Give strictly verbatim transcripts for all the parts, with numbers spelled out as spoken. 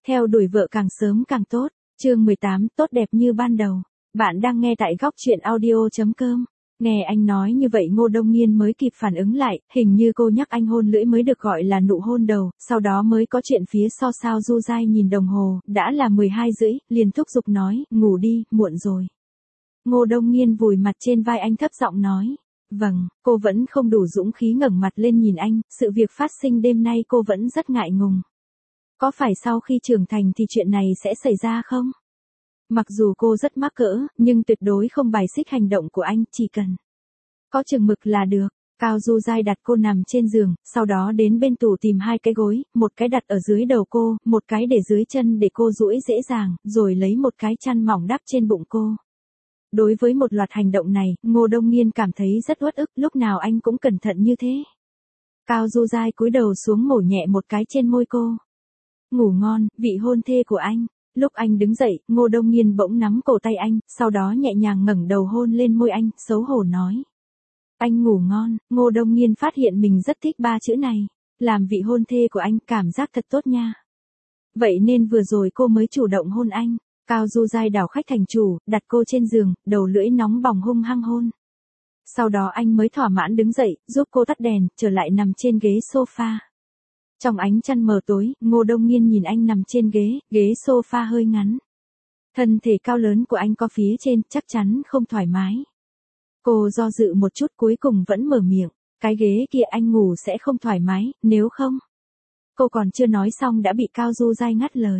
Theo đuổi vợ càng sớm càng tốt. Chương mười tám, tốt đẹp như ban đầu. Bạn đang nghe tại góc truyện audio chấm com. Nghe anh nói như vậy Ngô Đông Nghiên mới kịp phản ứng lại, hình như cô nhắc anh hôn lưỡi mới được gọi là nụ hôn đầu, sau đó mới có chuyện phía sau. Sao Du Giai nhìn đồng hồ, đã là mười hai rưỡi, liền thúc giục nói, ngủ đi, muộn rồi. Ngô Đông Nghiên vùi mặt trên vai anh thấp giọng nói. Vâng, cô vẫn không đủ dũng khí ngẩng mặt lên nhìn anh, sự việc phát sinh đêm nay cô vẫn rất ngại ngùng. Có phải sau khi trưởng thành thì chuyện này sẽ xảy ra không? Mặc dù cô rất mắc cỡ, nhưng tuyệt đối không bài xích hành động của anh, chỉ cần có chừng mực là được. Cao Du Giai đặt cô nằm trên giường, sau đó đến bên tủ tìm hai cái gối, một cái đặt ở dưới đầu cô, một cái để dưới chân để cô duỗi dễ dàng, rồi lấy một cái chăn mỏng đắp trên bụng cô. Đối với một loạt hành động này, Ngô Đông Nghiên cảm thấy rất uất ức, lúc nào anh cũng cẩn thận như thế. Cao Du Giai cúi đầu xuống mổ nhẹ một cái trên môi cô. Ngủ ngon, vị hôn thê của anh. Lúc anh đứng dậy, Ngô Đông Nghiên bỗng nắm cổ tay anh, sau đó nhẹ nhàng ngẩng đầu hôn lên môi anh, xấu hổ nói. Anh ngủ ngon. Ngô Đông Nghiên phát hiện mình rất thích ba chữ này. Làm vị hôn thê của anh, cảm giác thật tốt nha. Vậy nên vừa rồi cô mới chủ động hôn anh. Cao Du Giai đảo khách thành chủ, đặt cô trên giường, đầu lưỡi nóng bỏng hung hăng hôn. Sau đó anh mới thỏa mãn đứng dậy, giúp cô tắt đèn, trở lại nằm trên ghế sofa. Trong ánh chăn mờ tối, Ngô Đông Nghiên nhìn anh nằm trên ghế, ghế sofa hơi ngắn. Thân thể cao lớn của anh có phía trên, chắc chắn không thoải mái. Cô do dự một chút cuối cùng vẫn mở miệng, cái ghế kia anh ngủ sẽ không thoải mái, nếu không. Cô còn chưa nói xong đã bị Cao Du Giai ngắt lời.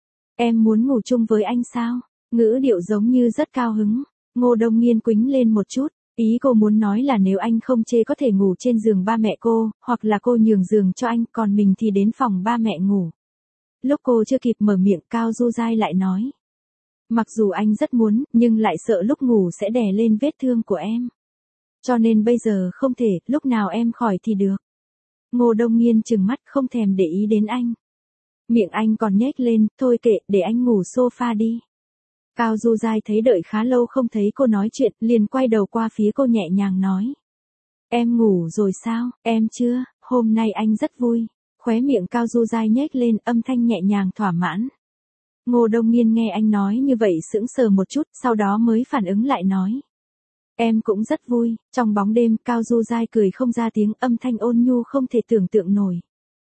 Em muốn ngủ chung với anh sao? Ngữ điệu giống như rất cao hứng. Ngô Đông Nghiên quĩnh lên một chút. Ý cô muốn nói là nếu anh không chê có thể ngủ trên giường ba mẹ cô, hoặc là cô nhường giường cho anh, còn mình thì đến phòng ba mẹ ngủ. Lúc cô chưa kịp mở miệng, Cao Du Giai lại nói. Mặc dù anh rất muốn, nhưng lại sợ lúc ngủ sẽ đè lên vết thương của em. Cho nên bây giờ không thể, lúc nào em khỏi thì được. Ngô Đông Nghiên trừng mắt không thèm để ý đến anh. Miệng anh còn nhếch lên, thôi kệ, để anh ngủ sofa đi. Cao Du Giai thấy đợi khá lâu không thấy cô nói chuyện, liền quay đầu qua phía cô nhẹ nhàng nói. Em ngủ rồi sao, em chưa, hôm nay anh rất vui. Khóe miệng Cao Du Giai nhếch lên, âm thanh nhẹ nhàng thỏa mãn. Ngô Đông Nghiên nghe anh nói như vậy sững sờ một chút, sau đó mới phản ứng lại nói. Em cũng rất vui. Trong bóng đêm, Cao Du Giai cười không ra tiếng, âm thanh ôn nhu không thể tưởng tượng nổi.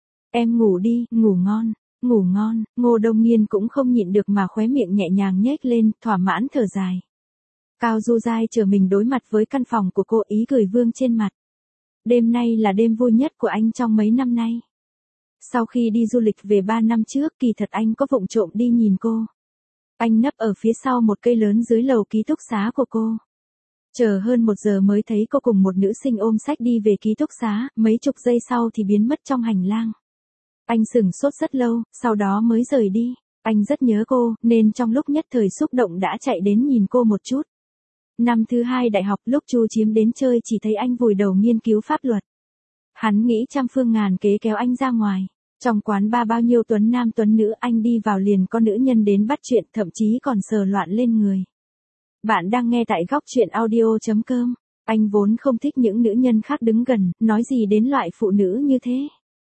Em ngủ đi, ngủ ngon. Ngủ ngon. Ngô Đông Nghiên cũng không nhịn được mà khóe miệng nhẹ nhàng nhếch lên, thỏa mãn thở dài. Cao Du Giai chờ mình đối mặt với căn phòng của cô, ý cười vương trên mặt. Đêm nay là đêm vui nhất của anh trong mấy năm nay. Sau khi đi du lịch về ba năm trước, kỳ thật anh có vụng trộm đi nhìn cô. Anh nấp ở phía sau một cây lớn dưới lầu ký túc xá của cô. Chờ hơn một giờ mới thấy cô cùng một nữ sinh ôm sách đi về ký túc xá, mấy chục giây sau thì biến mất trong hành lang. Anh sửng sốt rất lâu, sau đó mới rời đi. Anh rất nhớ cô, nên trong lúc nhất thời xúc động đã chạy đến nhìn cô một chút. Năm thứ hai đại học, lúc Chu Chiếm đến chơi chỉ thấy anh vùi đầu nghiên cứu pháp luật. Hắn nghĩ trăm phương ngàn kế kéo anh ra ngoài. Trong quán bar bao nhiêu tuấn nam tuấn nữ, anh đi vào liền có nữ nhân đến bắt chuyện, thậm chí còn sờ loạn lên người. Bạn đang nghe tại góc truyện audio chấm com. Anh vốn không thích những nữ nhân khác đứng gần, nói gì đến loại phụ nữ như thế.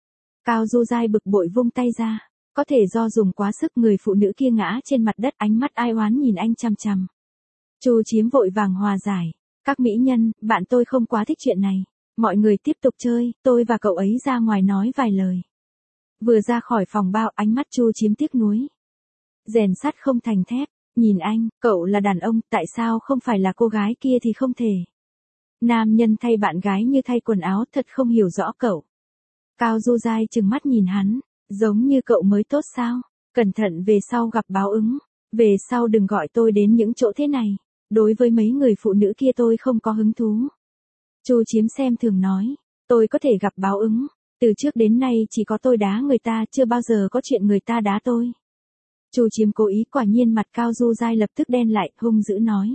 Cao Du Giai bực bội vung tay ra. Có thể do dùng quá sức, người phụ nữ kia ngã trên mặt đất, ánh mắt ai oán nhìn anh chằm chằm. Chu Chiếm vội vàng hòa giải. Các mỹ nhân, bạn tôi không quá thích chuyện này. Mọi người tiếp tục chơi, tôi và cậu ấy ra ngoài nói vài lời. Vừa ra khỏi phòng bao, ánh mắt Chu Chiếm tiếc nuối. Rèn sắt không thành thép. Nhìn anh, cậu là đàn ông, tại sao không phải là cô gái kia thì không thể. Nam nhân thay bạn gái như thay quần áo, thật không hiểu rõ cậu. Cao Du Giai trừng mắt nhìn hắn, giống như cậu mới tốt sao, cẩn thận về sau gặp báo ứng, về sau đừng gọi tôi đến những chỗ thế này, đối với mấy người phụ nữ kia tôi không có hứng thú. Chu Chiếm xem thường nói, tôi có thể gặp báo ứng, từ trước đến nay chỉ có tôi đá người ta, chưa bao giờ có chuyện người ta đá tôi. Chu Chiếm cố ý, quả nhiên mặt Cao Du Giai lập tức đen lại, hung dữ nói.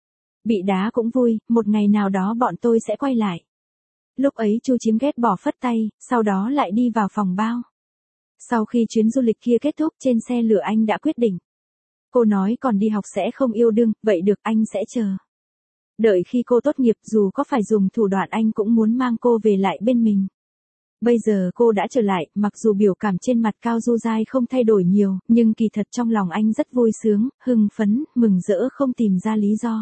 Bị đá cũng vui, một ngày nào đó bọn tôi sẽ quay lại. Lúc ấy Chu Chiếm ghét bỏ phất tay, sau đó lại đi vào phòng bao. Sau khi chuyến du lịch kia kết thúc, trên xe lửa anh đã quyết định. Cô nói còn đi học sẽ không yêu đương, vậy được, anh sẽ chờ. Đợi khi cô tốt nghiệp, dù có phải dùng thủ đoạn anh cũng muốn mang cô về lại bên mình. Bây giờ cô đã trở lại, mặc dù biểu cảm trên mặt Cao Du Giai không thay đổi nhiều, nhưng kỳ thật trong lòng anh rất vui sướng, hưng phấn, mừng rỡ không tìm ra lý do.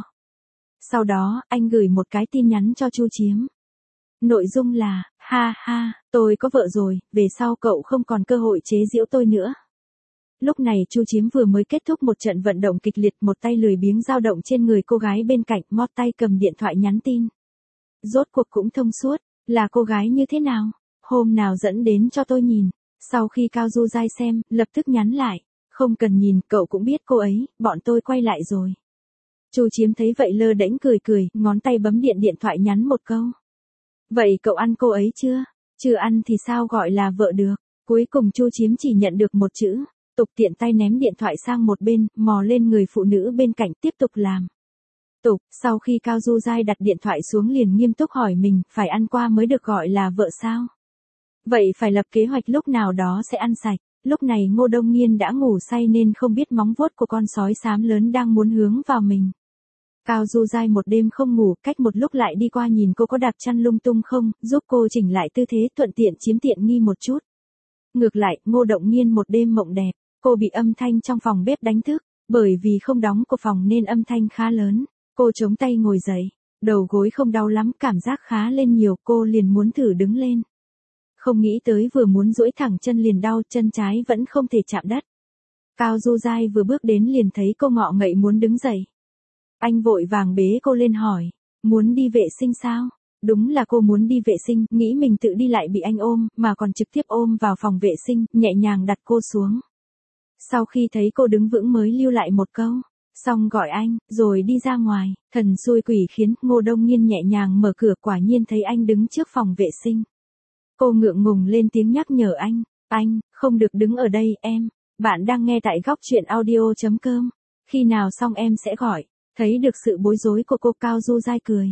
Sau đó, anh gửi một cái tin nhắn cho Chu Chiếm. Nội dung là, ha ha, tôi có vợ rồi, về sau cậu không còn cơ hội chế giễu tôi nữa. Lúc này Chu Chiếm vừa mới kết thúc một trận vận động kịch liệt, một tay lười biếng dao động trên người cô gái bên cạnh, mót tay cầm điện thoại nhắn tin. Rốt cuộc cũng thông suốt, là cô gái như thế nào? Hôm nào dẫn đến cho tôi nhìn. Sau khi Cao Du Giai xem, lập tức nhắn lại. Không cần nhìn, cậu cũng biết cô ấy, bọn tôi quay lại rồi. Chu Chiếm thấy vậy lơ đễnh cười cười, ngón tay bấm điện điện thoại nhắn một câu. Vậy cậu ăn cô ấy chưa? Chưa ăn thì sao gọi là vợ được? Cuối cùng Chu Chiếm chỉ nhận được một chữ. Tục tiện tay ném điện thoại sang một bên, mò lên người phụ nữ bên cạnh tiếp tục làm. Tục, sau khi Cao Du Giai đặt điện thoại xuống liền nghiêm túc hỏi mình, phải ăn qua mới được gọi là vợ sao? Vậy phải lập kế hoạch lúc nào đó sẽ ăn sạch. Lúc này Ngô Đông Nghiên đã ngủ say nên không biết móng vuốt của con sói xám lớn đang muốn hướng vào mình. Cao Du Giai một đêm không ngủ, cách một lúc lại đi qua nhìn cô có đạp chăn lung tung không, giúp cô chỉnh lại tư thế thuận tiện chiếm tiện nghi một chút. Ngược lại, Ngô Đông Nghiên một đêm mộng đẹp, cô bị âm thanh trong phòng bếp đánh thức, bởi vì không đóng cửa phòng nên âm thanh khá lớn. Cô chống tay ngồi dậy, đầu gối không đau lắm, cảm giác khá lên nhiều, cô liền muốn thử đứng lên. Không nghĩ tới vừa muốn duỗi thẳng chân liền đau, chân trái vẫn không thể chạm đất. Cao Du Giai vừa bước đến liền thấy cô ngọ ngậy muốn đứng dậy. Anh vội vàng bế cô lên hỏi, muốn đi vệ sinh sao? Đúng là cô muốn đi vệ sinh, nghĩ mình tự đi lại bị anh ôm, mà còn trực tiếp ôm vào phòng vệ sinh, nhẹ nhàng đặt cô xuống. Sau khi thấy cô đứng vững mới lưu lại một câu, xong gọi anh, rồi đi ra ngoài, thần xui quỷ khiến, Ngô Đông Nghiên nhẹ nhàng mở cửa, quả nhiên thấy anh đứng trước phòng vệ sinh. Cô ngượng ngùng lên tiếng nhắc nhở anh, anh, không được đứng ở đây, em, bạn đang nghe tại góc truyện audio.com, khi nào xong em sẽ gọi. Thấy được sự bối rối của cô, Cao Du Giai cười.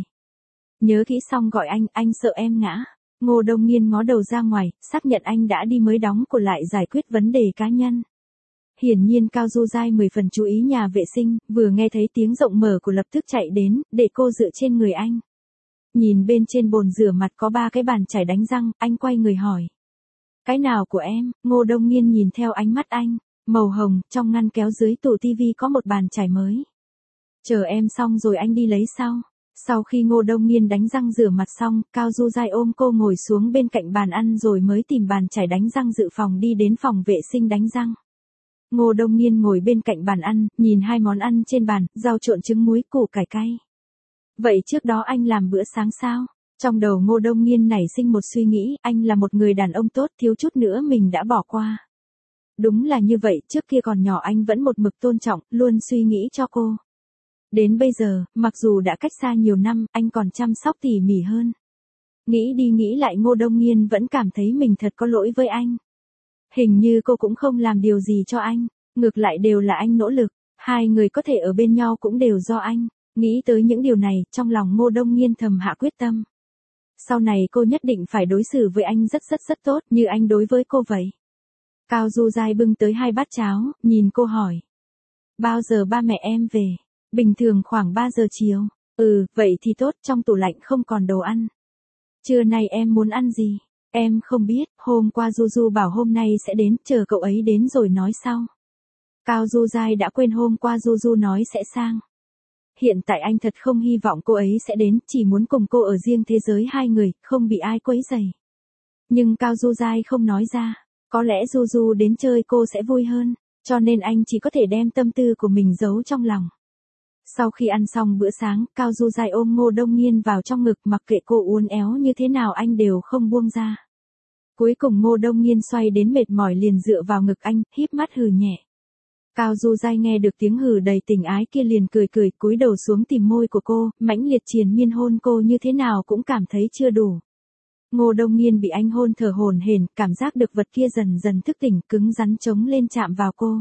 Nhớ kỹ xong gọi anh, anh sợ em ngã. Ngô Đông Nghiên ngó đầu ra ngoài, xác nhận anh đã đi mới đóng cửa lại giải quyết vấn đề cá nhân. Hiển nhiên Cao Du Giai mười phần chú ý nhà vệ sinh, vừa nghe thấy tiếng rộng mở của lập tức chạy đến, để cô dựa trên người anh. Nhìn bên trên bồn rửa mặt có ba cái bàn chải đánh răng, anh quay người hỏi. Cái nào của em? Ngô Đông Nghiên nhìn theo ánh mắt anh, màu hồng, trong ngăn kéo dưới tủ tivi có một bàn chải mới. Chờ em xong rồi anh đi lấy sau. Sau khi Ngô Đông Nghiên đánh răng rửa mặt xong, Cao Du Giai ôm cô ngồi xuống bên cạnh bàn ăn rồi mới tìm bàn chải đánh răng dự phòng đi đến phòng vệ sinh đánh răng. Ngô Đông Nghiên ngồi bên cạnh bàn ăn, nhìn hai món ăn trên bàn, rau trộn trứng muối, củ cải cay. Vậy trước đó anh làm bữa sáng sao? Trong đầu Ngô Đông Nghiên nảy sinh một suy nghĩ, anh là một người đàn ông tốt, thiếu chút nữa mình đã bỏ qua. Đúng là như vậy, trước kia còn nhỏ anh vẫn một mực tôn trọng, luôn suy nghĩ cho cô. Đến bây giờ, mặc dù đã cách xa nhiều năm, anh còn chăm sóc tỉ mỉ hơn. Nghĩ đi nghĩ lại Ngô Đông Nghiên vẫn cảm thấy mình thật có lỗi với anh. Hình như cô cũng không làm điều gì cho anh, ngược lại đều là anh nỗ lực, hai người có thể ở bên nhau cũng đều do anh. Nghĩ tới những điều này, trong lòng Ngô Đông Nghiên thầm hạ quyết tâm. Sau này cô nhất định phải đối xử với anh rất rất rất tốt, như anh đối với cô vậy. Cao Du Giai bưng tới hai bát cháo, nhìn cô hỏi. Bao giờ ba mẹ em về? Bình thường khoảng ba giờ chiều. Ừ, vậy thì tốt, trong tủ lạnh không còn đồ ăn. Trưa nay em muốn ăn gì? Em không biết, hôm qua Du Du bảo hôm nay sẽ đến, chờ cậu ấy đến rồi nói sau. Cao Du Giai đã quên hôm qua Du Du nói sẽ sang. Hiện tại anh thật không hy vọng cô ấy sẽ đến, chỉ muốn cùng cô ở riêng thế giới hai người, không bị ai quấy rầy. Nhưng Cao Du Giai không nói ra, có lẽ Du Du đến chơi cô sẽ vui hơn, cho nên anh chỉ có thể đem tâm tư của mình giấu trong lòng. Sau khi ăn xong bữa sáng, Cao Du Giai ôm Ngô Đông Nghiên vào trong ngực, mặc kệ cô uốn éo như thế nào anh đều không buông ra. Cuối cùng Ngô Đông Nghiên xoay đến mệt mỏi liền dựa vào ngực anh, híp mắt hừ nhẹ. Cao Du Giai nghe được tiếng hừ đầy tình ái kia liền cười cười, cúi đầu xuống tìm môi của cô, mãnh liệt triền miên hôn cô như thế nào cũng cảm thấy chưa đủ. Ngô Đông Nghiên bị anh hôn thở hổn hển, cảm giác được vật kia dần dần thức tỉnh, cứng rắn chống lên chạm vào cô.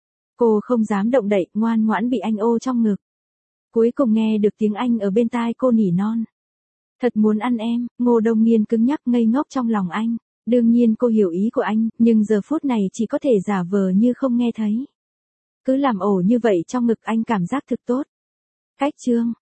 Cô không dám động đậy, ngoan ngoãn bị anh ô trong ngực. Cuối cùng nghe được tiếng anh ở bên tai cô nỉ non. Thật muốn ăn em. Ngô Đông Nghiên cứng nhắc ngây ngốc trong lòng anh. Đương nhiên cô hiểu ý của anh, nhưng giờ phút này chỉ có thể giả vờ như không nghe thấy. Cứ làm ổ như vậy trong ngực anh cảm giác thực tốt. Cách chương